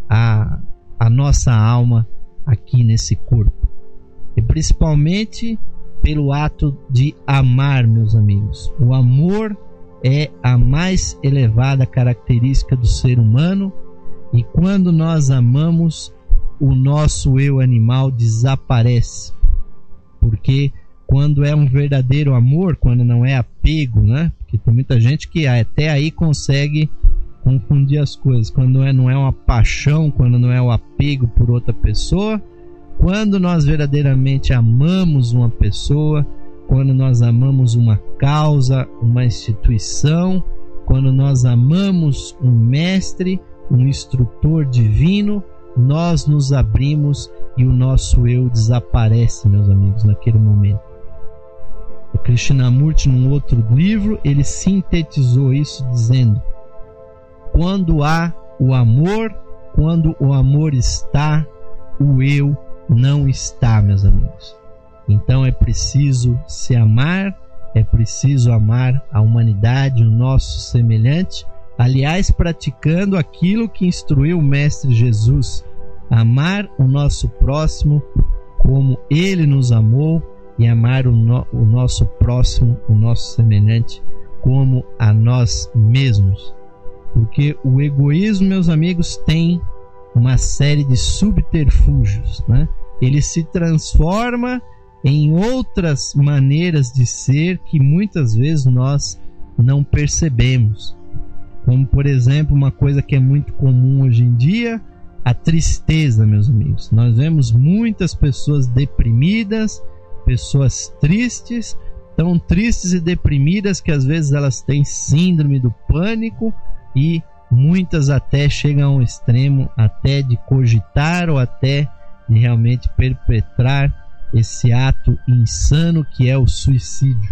a nossa alma aqui nesse corpo. E principalmente pelo ato de amar, meus amigos. O amor é a mais elevada característica do ser humano, e quando nós amamos, o nosso eu animal desaparece. Porque quando é um verdadeiro amor, quando não é apego, né? Porque tem muita gente que até aí consegue confundir as coisas. Quando não é uma paixão, quando não é o apego por outra pessoa. Quando nós verdadeiramente amamos uma pessoa, quando nós amamos uma causa, uma instituição, quando nós amamos um mestre, um instrutor divino, nós nos abrimos e o nosso eu desaparece, meus amigos, naquele momento. O Krishnamurti, num outro livro, ele sintetizou isso dizendo: quando há o amor, quando o amor está, o eu não está, meus amigos. Então é preciso se amar, é preciso amar a humanidade, o nosso semelhante, aliás, praticando aquilo que instruiu o Mestre Jesus: amar o nosso próximo como ele nos amou, e amar o nosso próximo, o nosso semelhante, como a nós mesmos. Porque o egoísmo, meus amigos, tem uma série de subterfúgios, né? Ele se transforma em outras maneiras de ser que muitas vezes nós não percebemos. Como, por exemplo, uma coisa que é muito comum hoje em dia, a tristeza, meus amigos. Nós vemos muitas pessoas deprimidas, pessoas tristes, tão tristes e deprimidas que às vezes elas têm síndrome do pânico, e muitas até chegam ao extremo até de cogitar ou até de realmente perpetrar esse ato insano que é o suicídio.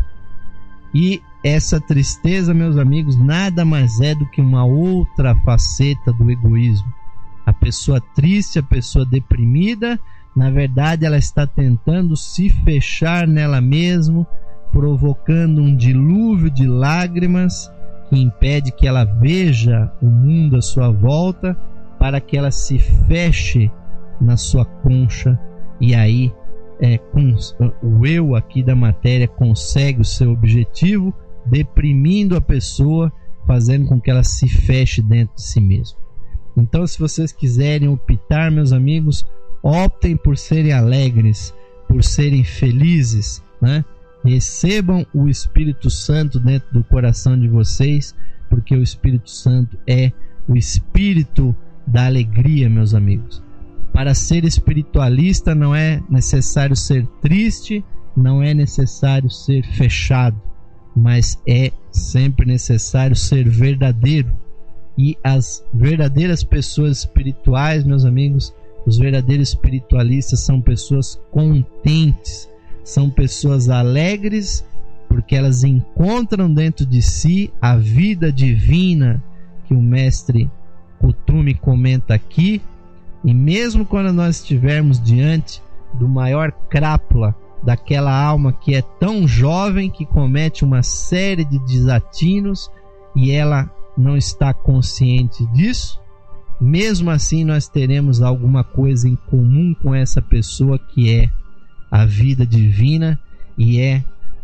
E essa tristeza, meus amigos, nada mais é do que uma outra faceta do egoísmo. A pessoa triste, a pessoa deprimida, na verdade ela está tentando se fechar nela mesma, provocando um dilúvio de lágrimas que impede que ela veja o mundo à sua volta, para que ela se feche na sua concha, e aí o eu aqui da matéria consegue o seu objetivo, deprimindo a pessoa, fazendo com que ela se feche dentro de si mesma. Então, se vocês quiserem optar, meus amigos, optem por serem alegres, por serem felizes, né? Recebam o Espírito Santo dentro do coração de vocês, porque o Espírito Santo é o Espírito da alegria, meus amigos. Para ser espiritualista não é necessário ser triste, não é necessário ser fechado, mas é sempre necessário ser verdadeiro. E as verdadeiras pessoas espirituais, meus amigos, os verdadeiros espiritualistas são pessoas contentes, são pessoas alegres, porque elas encontram dentro de si a vida divina que o mestre Kuthumi comenta aqui. E mesmo quando nós estivermos diante do maior crápula, daquela alma que é tão jovem, que comete uma série de desatinos e ela não está consciente disso, mesmo assim nós teremos alguma coisa em comum com essa pessoa, que é a vida divina, e é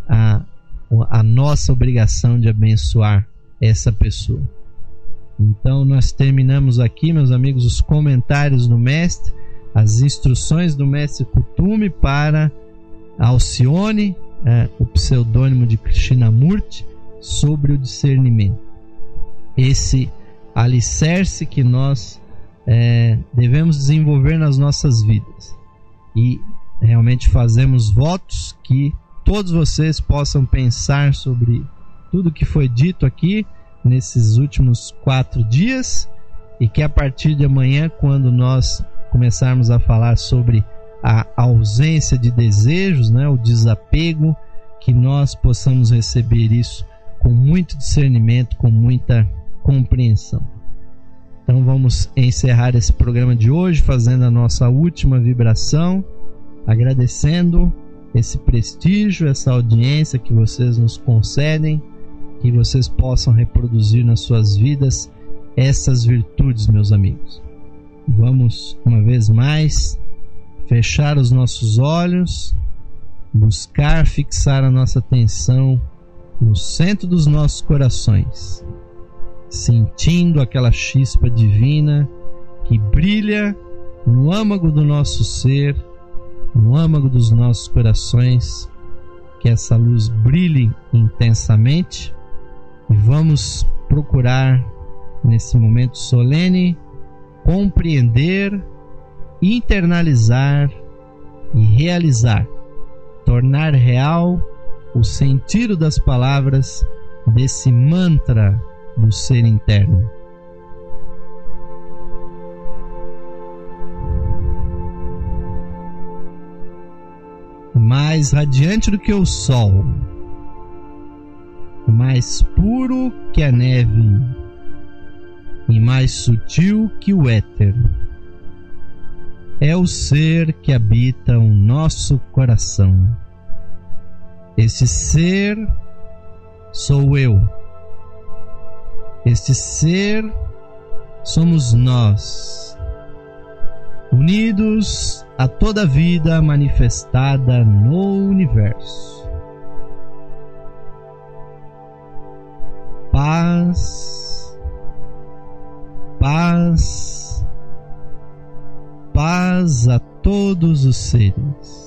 a nossa obrigação de abençoar essa pessoa. Então nós terminamos aqui, meus amigos, os comentários do mestre, as instruções do mestre Kuthumi para Alcione, o pseudônimo de Krishnamurti, sobre o discernimento. Esse alicerce que nós devemos desenvolver nas nossas vidas. E realmente fazemos votos que todos vocês possam pensar sobre tudo que foi dito aqui nesses últimos 4 dias, e que a partir de amanhã, quando nós começarmos a falar sobre a ausência de desejos, né, o desapego, que nós possamos receber isso com muito discernimento, com muita compreensão. Então vamos encerrar esse programa de hoje fazendo a nossa última vibração, agradecendo esse prestígio, essa audiência que vocês nos concedem, que vocês possam reproduzir nas suas vidas essas virtudes, meus amigos. Vamos uma vez mais fechar os nossos olhos, buscar fixar a nossa atenção no centro dos nossos corações, sentindo aquela chispa divina que brilha no âmago do nosso ser, no âmago dos nossos corações, que essa luz brilhe intensamente. E vamos procurar, nesse momento solene, compreender, internalizar e realizar, tornar real o sentido das palavras desse mantra do ser interno. Mais radiante do que o sol, mais puro que a neve e mais sutil que o éter, é o ser que habita o nosso coração. Esse ser sou eu. Este ser somos nós, unidos a toda a vida manifestada no universo. Paz, paz, paz a todos os seres.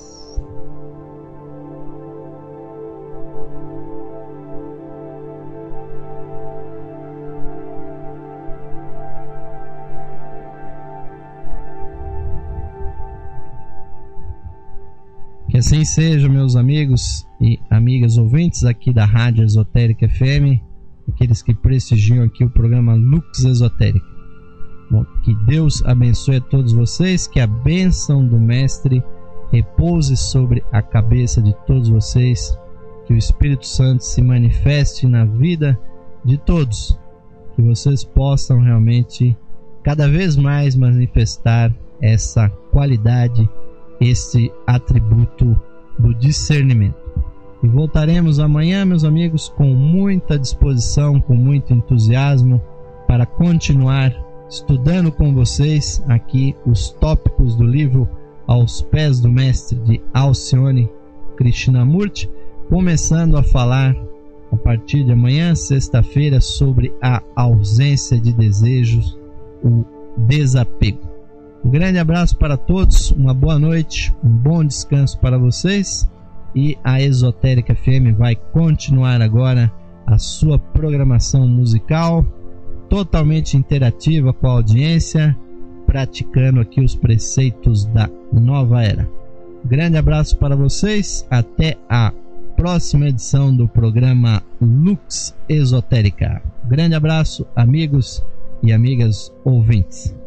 Que assim seja, meus amigos e amigas ouvintes aqui da Rádio Esotérica FM, aqueles que prestigiam aqui o programa Lux Esotérica. Bom, que Deus abençoe a todos vocês, que a bênção do Mestre repouse sobre a cabeça de todos vocês, que o Espírito Santo se manifeste na vida de todos, que vocês possam realmente cada vez mais manifestar essa qualidade, esse atributo do discernimento. E voltaremos amanhã, meus amigos, com muita disposição, com muito entusiasmo, para continuar estudando com vocês aqui os tópicos do livro aos pés do mestre de Alcione Krishnamurti, começando a falar a partir de amanhã, sexta-feira, sobre a ausência de desejos, o desapego. Um grande abraço para todos, uma boa noite, um bom descanso para vocês, e a Esotérica FM vai continuar agora a sua programação musical totalmente interativa com a audiência, praticando aqui os preceitos da nova era. Grande abraço para vocês, até a próxima edição do programa Lux Esotérica. Grande abraço, amigos e amigas ouvintes.